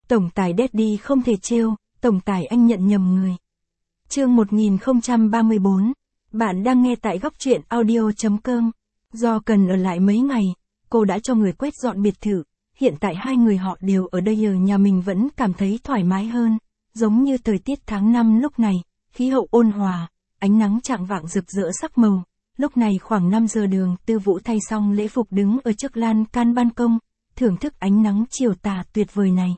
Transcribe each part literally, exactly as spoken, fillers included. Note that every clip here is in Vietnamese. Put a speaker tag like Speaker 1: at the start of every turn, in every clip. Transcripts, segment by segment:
Speaker 1: Tổng tài Daddy không thể trêu, tổng tài anh nhận nhầm người. Chương một nghìn không trăm ba mươi bốn. Bạn đang nghe tại góc truyện audio chấm com. Do cần ở lại mấy ngày, cô đã cho người quét dọn biệt thự. Hiện tại hai người họ đều ở đây, ở nhà mình vẫn cảm thấy thoải mái hơn. Giống như thời tiết tháng năm lúc này, khí hậu ôn hòa, ánh nắng chạng vạng rực rỡ sắc màu. Lúc này khoảng năm giờ, Đường Tư Vũ thay xong lễ phục đứng ở trước lan can ban công, thưởng thức ánh nắng chiều tà tuyệt vời này.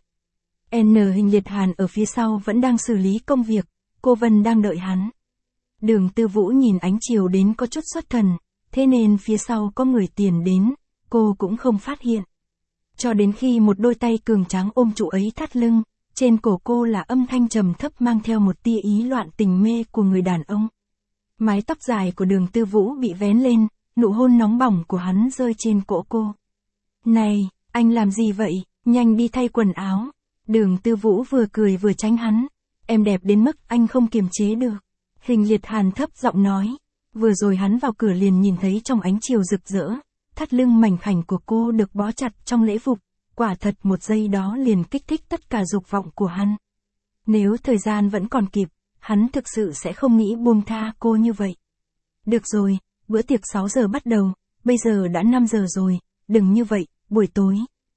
Speaker 1: N Hình Liệt Hàn ở phía sau vẫn đang xử lý công việc, cô Vân đang đợi hắn. Đường Tư Vũ nhìn ánh chiều đến có chút xuất thần, thế nên phía sau có người tiền đến, cô cũng không phát hiện. Cho đến khi một đôi tay cường tráng ôm trụ ấy thắt lưng, trên cổ cô là âm thanh trầm thấp mang theo một tia ý loạn tình mê của người đàn ông. Mái tóc dài của Đường Tư Vũ bị vén lên, nụ hôn nóng bỏng của hắn rơi trên cổ cô. Này, anh làm gì vậy, nhanh đi thay quần áo. Đường Tư Vũ vừa cười vừa tránh hắn. Em đẹp đến mức anh không kiềm chế được. Hình Liệt Hàn thấp giọng nói. Vừa rồi hắn vào cửa liền nhìn thấy trong ánh chiều rực rỡ, thắt lưng mảnh khảnh của cô được bó chặt trong lễ phục. Quả thật một giây đó liền kích thích tất cả dục vọng của hắn. Nếu thời gian vẫn còn kịp, hắn thực sự sẽ không nghĩ buông tha cô như vậy. Được rồi, bữa tiệc sáu giờ bắt đầu, bây giờ đã năm giờ rồi, đừng như vậy, buổi tối.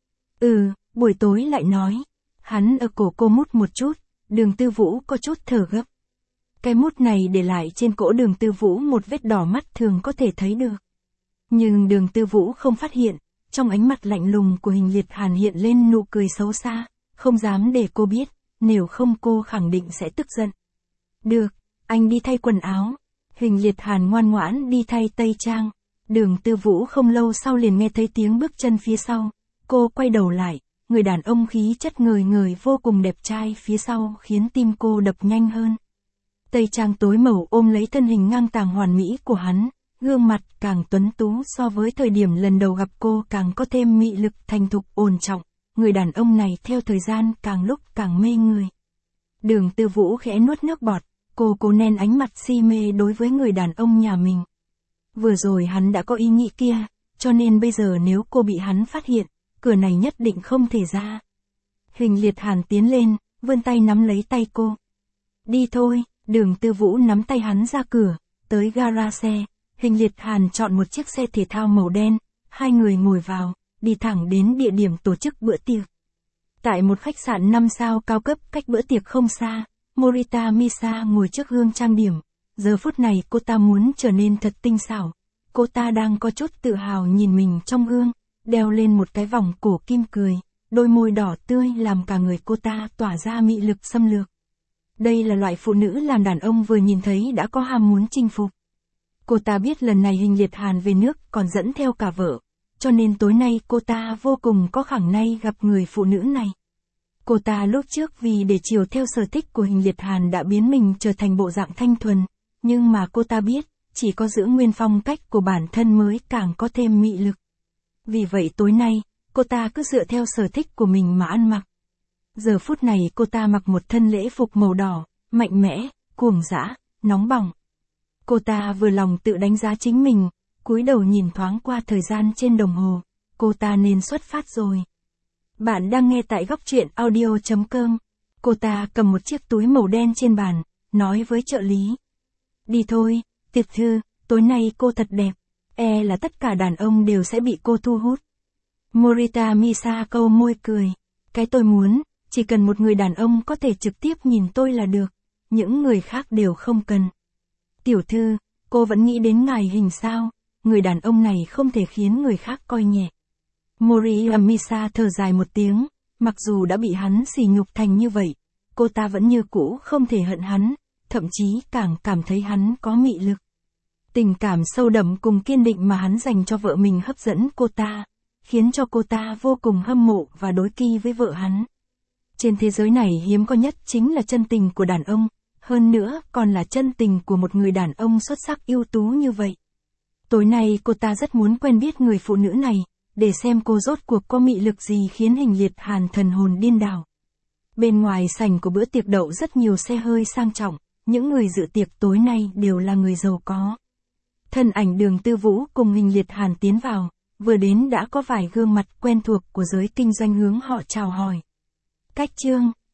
Speaker 1: Ừ, buổi tối lại nói. Hắn ở cổ cô mút một chút, Đường Tư Vũ có chút thở gấp. Cái mút này để lại trên cổ Đường Tư Vũ một vết đỏ mắt thường có thể thấy được. Nhưng Đường Tư Vũ không phát hiện, trong ánh mặt lạnh lùng của Hình Liệt Hàn hiện lên nụ cười xấu xa, không dám để cô biết, nếu không cô khẳng định sẽ tức giận. Được, anh đi thay quần áo. Hình Liệt Hàn ngoan ngoãn đi thay tây trang. Đường Tư Vũ không lâu sau liền nghe thấy tiếng bước chân phía sau. Cô quay đầu lại, người đàn ông khí chất ngời ngời vô cùng đẹp trai phía sau khiến tim cô đập nhanh hơn. Tây trang tối màu ôm lấy thân hình ngang tàng hoàn mỹ của hắn, gương mặt càng tuấn tú so với thời điểm lần đầu gặp cô càng có thêm mị lực thành thục ổn trọng. Người đàn ông này theo thời gian càng lúc càng mê người. Đường Tư Vũ khẽ nuốt nước bọt, cô cố nén ánh mặt si mê đối với người đàn ông nhà mình. Vừa rồi hắn đã có ý nghĩ kia, cho nên bây giờ nếu cô bị hắn phát hiện, cửa này nhất định không thể ra. Hình Liệt Hàn tiến lên, vươn tay nắm lấy tay cô. Đi thôi. Đường Tư Vũ nắm tay hắn ra cửa, tới gara xe. Hình Liệt Hàn chọn một chiếc xe thể thao màu đen, hai người ngồi vào, đi thẳng đến địa điểm tổ chức bữa tiệc. Tại một khách sạn năm sao cao cấp cách bữa tiệc không xa, Morita Misa ngồi trước gương trang điểm. Giờ phút này cô ta muốn trở nên thật tinh xảo. Cô ta đang có chút tự hào nhìn mình trong gương, đeo lên một cái vòng cổ kim cười, đôi môi đỏ tươi làm cả người cô ta tỏa ra mị lực xâm lược. Đây là loại phụ nữ làm đàn ông vừa nhìn thấy đã có ham muốn chinh phục. Cô ta biết lần này Hình Liệt Hàn về nước còn dẫn theo cả vợ, cho nên tối nay cô ta vô cùng có khả năng gặp người phụ nữ này. Cô ta lúc trước vì để chiều theo sở thích của Hình Liệt Hàn đã biến mình trở thành bộ dạng thanh thuần, nhưng mà cô ta biết, chỉ có giữ nguyên phong cách của bản thân mới càng có thêm mị lực. Vì vậy tối nay, cô ta cứ dựa theo sở thích của mình mà ăn mặc. Giờ phút này cô ta mặc một thân lễ phục màu đỏ, mạnh mẽ, cuồng dã, nóng bỏng. Cô ta vừa lòng tự đánh giá chính mình, cúi đầu nhìn thoáng qua thời gian trên đồng hồ, cô ta nên xuất phát rồi. Bạn đang nghe tại góc truyện audio chấm com. Cô ta cầm một chiếc túi màu đen trên bàn, nói với trợ lý. Đi thôi, Tiệp Thư, tối nay cô thật đẹp, e là tất cả đàn ông đều sẽ bị cô thu hút. Morita Misa câu môi cười, cái tôi muốn, chỉ cần một người đàn ông có thể trực tiếp nhìn tôi là được, những người khác đều không cần. Tiểu thư, cô vẫn nghĩ đến ngài Hình sao, người đàn ông này không thể khiến người khác coi nhẹ. Morita Misa thở dài một tiếng, mặc dù đã bị hắn sỉ nhục thành như vậy, cô ta vẫn như cũ không thể hận hắn, thậm chí càng cảm thấy hắn có mị lực. Tình cảm sâu đậm cùng kiên định mà hắn dành cho vợ mình hấp dẫn cô ta, khiến cho cô ta vô cùng hâm mộ và đối ki với vợ hắn. Trên thế giới này hiếm có nhất chính là chân tình của đàn ông, hơn nữa còn là chân tình của một người đàn ông xuất sắc ưu tú như vậy. Tối nay cô ta rất muốn quen biết người phụ nữ này, để xem cô rốt cuộc có mị lực gì khiến Hình Liệt Hàn thần hồn điên đảo. Bên ngoài sảnh của bữa tiệc đậu rất nhiều xe hơi sang trọng, những người dự tiệc tối nay đều là người giàu có. Thân ảnh Đường Tư Vũ cùng Hình Liệt Hàn tiến vào, vừa đến đã có vài gương mặt quen thuộc của giới kinh doanh hướng họ chào hỏi. Cách chương